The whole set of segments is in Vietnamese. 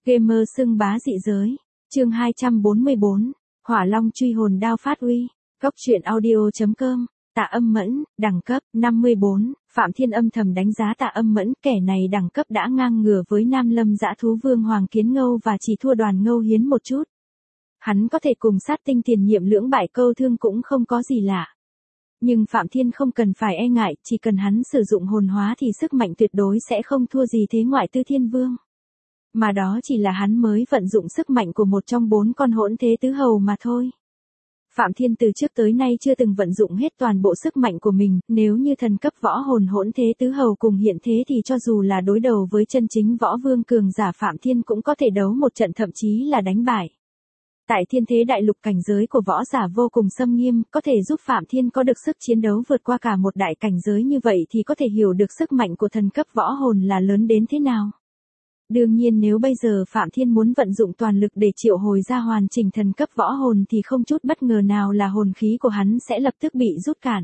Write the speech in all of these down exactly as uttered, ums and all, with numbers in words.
Gamer xưng bá dị giới. Chương hai trăm bốn mươi bốn. Hỏa Long truy hồn đao phát uy. Góc truyện audio.com. Tạ Âm Mẫn, đẳng cấp năm mươi bốn. Phạm Thiên âm thầm đánh giá Tạ Âm Mẫn, kẻ này đẳng cấp đã ngang ngửa với Nam Lâm Dã Thú Vương Hoàng Kiến Ngâu và chỉ thua Đoàn Ngâu Hiến một chút. Hắn có thể cùng sát tinh tiền nhiệm lưỡng bại câu thương cũng không có gì lạ. Nhưng Phạm Thiên không cần phải e ngại, chỉ cần hắn sử dụng hồn hóa thì sức mạnh tuyệt đối sẽ không thua gì thế ngoại Tư Thiên Vương. Mà đó chỉ là hắn mới vận dụng sức mạnh của một trong bốn con hỗn thế tứ hầu mà thôi. Phạm Thiên từ trước tới nay chưa từng vận dụng hết toàn bộ sức mạnh của mình, nếu như thần cấp võ hồn hỗn thế tứ hầu cùng hiện thế thì cho dù là đối đầu với chân chính võ vương cường giả Phạm Thiên cũng có thể đấu một trận, thậm chí là đánh bại. Tại thiên thế đại lục, cảnh giới của võ giả vô cùng xâm nghiêm, có thể giúp Phạm Thiên có được sức chiến đấu vượt qua cả một đại cảnh giới như vậy thì có thể hiểu được sức mạnh của thần cấp võ hồn là lớn đến thế nào. Đương nhiên nếu bây giờ Phạm Thiên muốn vận dụng toàn lực để triệu hồi ra hoàn chỉnh thần cấp võ hồn thì không chút bất ngờ nào là hồn khí của hắn sẽ lập tức bị rút cạn.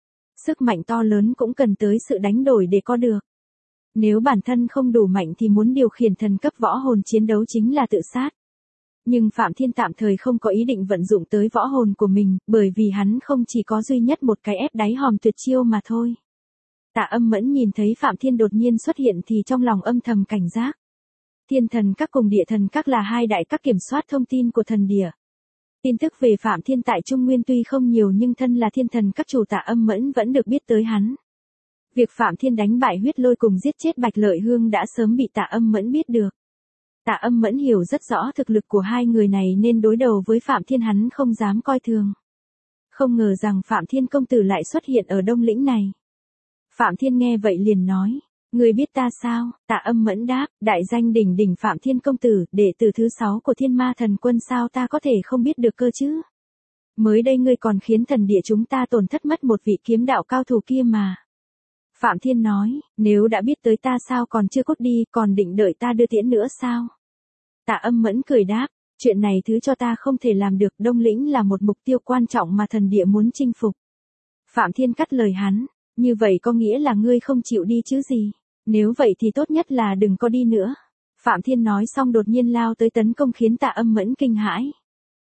Sức mạnh to lớn cũng cần tới sự đánh đổi để có được. Nếu bản thân không đủ mạnh thì muốn điều khiển thần cấp võ hồn chiến đấu chính là tự sát. Nhưng Phạm Thiên tạm thời không có ý định vận dụng tới võ hồn của mình, bởi vì hắn không chỉ có duy nhất một cái ép đáy hòm tuyệt chiêu mà thôi. Tạ Âm Mẫn nhìn thấy Phạm Thiên đột nhiên xuất hiện thì trong lòng âm thầm cảnh giác. Thiên thần các cùng địa thần các là hai đại các kiểm soát thông tin của thần địa. Tin tức về Phạm Thiên tại Trung Nguyên tuy không nhiều nhưng thân là thiên thần các chủ Tạ Âm Mẫn vẫn được biết tới hắn. Việc Phạm Thiên đánh bại Huyết Lôi cùng giết chết Bạch Lợi Hương đã sớm bị Tạ Âm Mẫn biết được. Tạ Âm Mẫn hiểu rất rõ thực lực của hai người này nên đối đầu với Phạm Thiên hắn không dám coi thường. Không ngờ rằng Phạm Thiên công tử lại xuất hiện ở Đông Lĩnh này. Phạm Thiên nghe vậy liền nói, người biết ta sao? Tạ Âm Mẫn đáp, đại danh đỉnh đỉnh Phạm Thiên công tử, đệ tử thứ sáu của Thiên Ma Thần Quân, sao ta có thể không biết được cơ chứ? Mới đây ngươi còn khiến thần địa chúng ta tổn thất mất một vị kiếm đạo cao thủ kia mà. Phạm Thiên nói, nếu đã biết tới ta sao còn chưa cút đi, còn định đợi ta đưa tiễn nữa sao? Tạ Âm Mẫn cười đáp, chuyện này thứ cho ta không thể làm được, Đông Lĩnh là một mục tiêu quan trọng mà thần địa muốn chinh phục. Phạm Thiên cắt lời hắn, như vậy có nghĩa là ngươi không chịu đi chứ gì? Nếu vậy thì tốt nhất là đừng có đi nữa. Phạm Thiên nói xong đột nhiên lao tới tấn công khiến Tạ Âm Mẫn kinh hãi.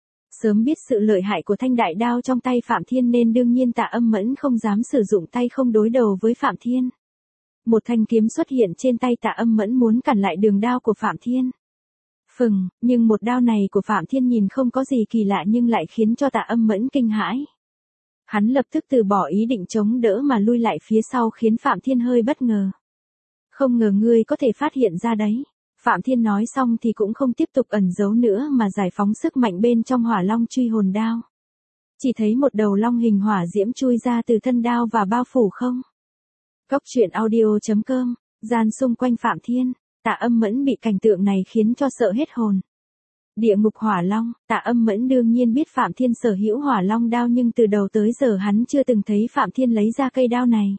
Sớm biết sự lợi hại của thanh đại đao trong tay Phạm Thiên nên đương nhiên Tạ Âm Mẫn không dám sử dụng tay không đối đầu với Phạm Thiên. Một thanh kiếm xuất hiện trên tay Tạ Âm Mẫn muốn cản lại đường đao của Phạm Thiên. Phừng, nhưng một đao này của Phạm Thiên nhìn không có gì kỳ lạ nhưng lại khiến cho Tạ Âm Mẫn kinh hãi. Hắn lập tức từ bỏ ý định chống đỡ mà lui lại phía sau khiến Phạm Thiên hơi bất ngờ. Không ngờ ngươi có thể phát hiện ra đấy. Phạm Thiên nói xong thì cũng không tiếp tục ẩn giấu nữa mà giải phóng sức mạnh bên trong Hỏa Long truy hồn đao. Chỉ thấy một đầu long hình hỏa diễm chui ra từ thân đao và bao phủ không. Góc truyện audio.com, gian xung quanh Phạm Thiên, Tạ Âm Mẫn bị cảnh tượng này khiến cho sợ hết hồn. Địa ngục hỏa long, Tạ Âm Mẫn đương nhiên biết Phạm Thiên sở hữu hỏa long đao nhưng từ đầu tới giờ hắn chưa từng thấy Phạm Thiên lấy ra cây đao này.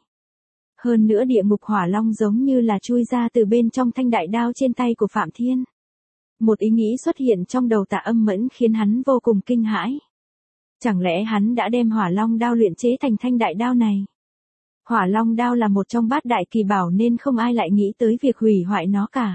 Hơn nữa địa ngục hỏa long giống như là chui ra từ bên trong thanh đại đao trên tay của Phạm Thiên. Một ý nghĩ xuất hiện trong đầu Tạ Âm Mẫn khiến hắn vô cùng kinh hãi. Chẳng lẽ hắn đã đem hỏa long đao luyện chế thành thanh đại đao này? Hỏa long đao là một trong bát đại kỳ bảo nên không ai lại nghĩ tới việc hủy hoại nó cả.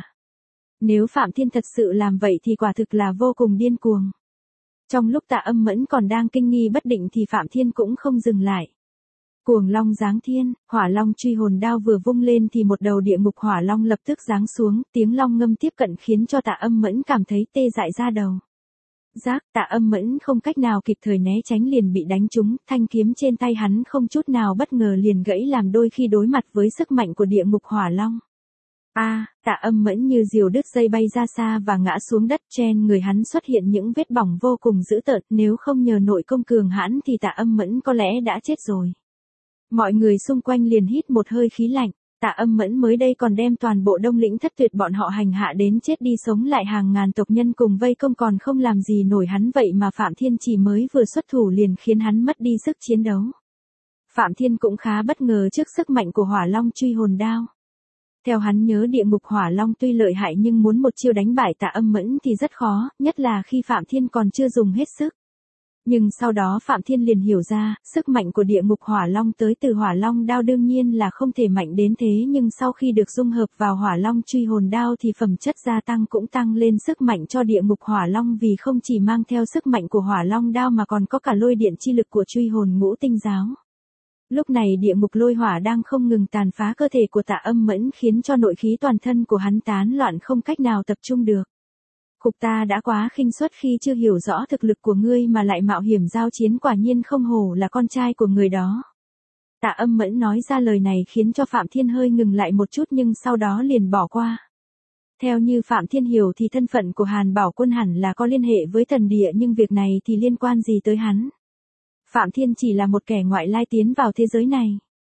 Nếu Phạm Thiên thật sự làm vậy thì quả thực là vô cùng điên cuồng. Trong lúc Tạ Âm Mẫn còn đang kinh nghi bất định thì Phạm Thiên cũng không dừng lại. Cuồng long giáng thiên, hỏa long truy hồn đao vừa vung lên thì một đầu địa ngục hỏa long lập tức giáng xuống, tiếng long ngâm tiếp cận khiến cho Tạ Âm Mẫn cảm thấy tê dại da đầu. Giác, Tạ Âm Mẫn không cách nào kịp thời né tránh liền bị đánh trúng, thanh kiếm trên tay hắn không chút nào bất ngờ liền gãy làm đôi khi đối mặt với sức mạnh của địa ngục hỏa long. A, à, Tạ Âm Mẫn như diều đứt dây bay ra xa và ngã xuống đất, trên người hắn xuất hiện những vết bỏng vô cùng dữ tợn, nếu không nhờ nội công cường hãn thì Tạ Âm Mẫn có lẽ đã chết rồi. Mọi người xung quanh liền hít một hơi khí lạnh, Tạ Âm Mẫn mới đây còn đem toàn bộ Đông Lĩnh thất tuyệt bọn họ hành hạ đến chết đi sống lại hàng ngàn tộc nhân cùng vây công còn không làm gì nổi hắn, vậy mà Phạm Thiên chỉ mới vừa xuất thủ liền khiến hắn mất đi sức chiến đấu. Phạm Thiên cũng khá bất ngờ trước sức mạnh của Hỏa Long truy hồn đao. Theo hắn nhớ địa ngục hỏa long tuy lợi hại nhưng muốn một chiêu đánh bại Tạ Âm Mẫn thì rất khó, nhất là khi Phạm Thiên còn chưa dùng hết sức. Nhưng sau đó Phạm Thiên liền hiểu ra, sức mạnh của địa ngục hỏa long tới từ hỏa long đao đương nhiên là không thể mạnh đến thế, nhưng sau khi được dung hợp vào hỏa long truy hồn đao thì phẩm chất gia tăng cũng tăng lên sức mạnh cho địa ngục hỏa long, vì không chỉ mang theo sức mạnh của hỏa long đao mà còn có cả lôi điện chi lực của truy hồn ngũ tinh giáo. Lúc này địa ngục lôi hỏa đang không ngừng tàn phá cơ thể của Tạ Âm Mẫn, khiến cho nội khí toàn thân của hắn tán loạn không cách nào tập trung được. Cục ta đã quá khinh suất khi chưa hiểu rõ thực lực của ngươi mà lại mạo hiểm giao chiến, quả nhiên không hổ là con trai của người đó. Tạ Âm Mẫn nói ra lời này khiến cho Phạm Thiên hơi ngừng lại một chút nhưng sau đó liền bỏ qua. Theo như Phạm Thiên hiểu thì thân phận của Hàn Bảo Quân hẳn là có liên hệ với thần địa, nhưng việc này thì liên quan gì tới hắn? Phạm Thiên chỉ là một kẻ ngoại lai tiến vào thế giới này.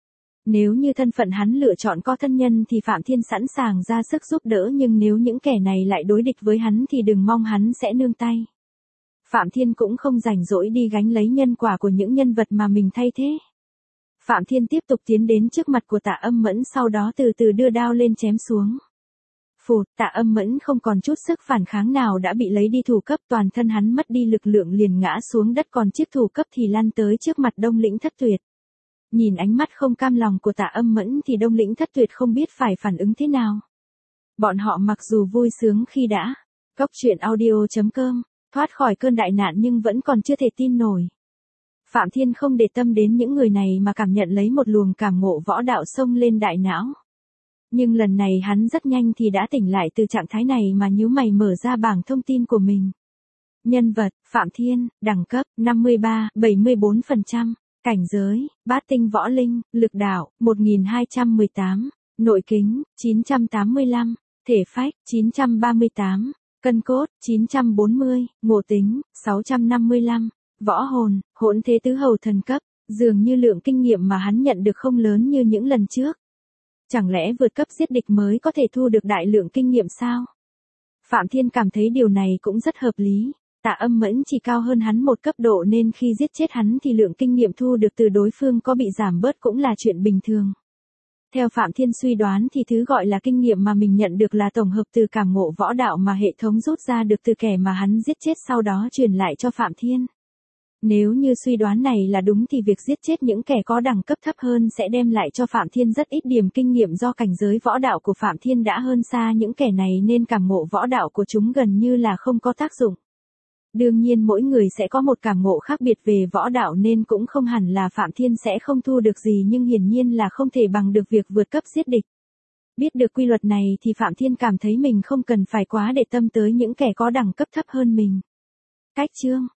Nếu như thân phận hắn lựa chọn có thân nhân thì Phạm Thiên sẵn sàng ra sức giúp đỡ, nhưng nếu những kẻ này lại đối địch với hắn thì đừng mong hắn sẽ nương tay. Phạm Thiên cũng không rảnh rỗi đi gánh lấy nhân quả của những nhân vật mà mình thay thế. Phạm Thiên tiếp tục tiến đến trước mặt của Tạ Âm Mẫn, sau đó từ từ đưa đao lên chém xuống. Phụt, Tạ Âm Mẫn không còn chút sức phản kháng nào đã bị lấy đi thủ cấp, toàn thân hắn mất đi lực lượng liền ngã xuống đất, còn chiếc thủ cấp thì lăn tới trước mặt Đông Lĩnh Thất Tuyệt. Nhìn ánh mắt không cam lòng của Tạ Âm Mẫn thì Đông Lĩnh Thất Tuyệt không biết phải phản ứng thế nào. Bọn họ mặc dù vui sướng khi đã cốc truyện audio chấm com thoát khỏi cơn đại nạn nhưng vẫn còn chưa thể tin nổi. Phạm Thiên không để tâm đến những người này mà cảm nhận lấy một luồng cảm ngộ võ đạo xông lên đại não. Nhưng lần này hắn rất nhanh thì đã tỉnh lại từ trạng thái này mà nhíu mày mở ra bảng thông tin của mình. Nhân vật, Phạm Thiên, đẳng cấp, năm mươi ba, bảy mươi bốn phần trăm. Cảnh giới, bát tinh võ linh, lực đạo, một nghìn hai trăm mười tám, nội kính, chín trăm tám mươi lăm, thể phách, chín trăm ba mươi tám, cân cốt, chín trăm bốn mươi, ngộ tính, sáu trăm năm mươi lăm, võ hồn, hỗn thế tứ hầu thần cấp, dường như lượng kinh nghiệm mà hắn nhận được không lớn như những lần trước. Chẳng lẽ vượt cấp giết địch mới có thể thu được đại lượng kinh nghiệm sao? Phạm Thiên cảm thấy điều này cũng rất hợp lý. Tạ Âm Mẫn chỉ cao hơn hắn một cấp độ nên khi giết chết hắn thì lượng kinh nghiệm thu được từ đối phương có bị giảm bớt cũng là chuyện bình thường. Theo Phạm Thiên suy đoán thì thứ gọi là kinh nghiệm mà mình nhận được là tổng hợp từ cảm ngộ võ đạo mà hệ thống rút ra được từ kẻ mà hắn giết chết sau đó truyền lại cho Phạm Thiên. Nếu như suy đoán này là đúng thì việc giết chết những kẻ có đẳng cấp thấp hơn sẽ đem lại cho Phạm Thiên rất ít điểm kinh nghiệm, do cảnh giới võ đạo của Phạm Thiên đã hơn xa những kẻ này nên cảm ngộ võ đạo của chúng gần như là không có tác dụng. Đương nhiên mỗi người sẽ có một cảm ngộ khác biệt về võ đạo nên cũng không hẳn là Phạm Thiên sẽ không thu được gì, nhưng hiển nhiên là không thể bằng được việc vượt cấp giết địch. Biết được quy luật này thì Phạm Thiên cảm thấy mình không cần phải quá để tâm tới những kẻ có đẳng cấp thấp hơn mình. Cách chương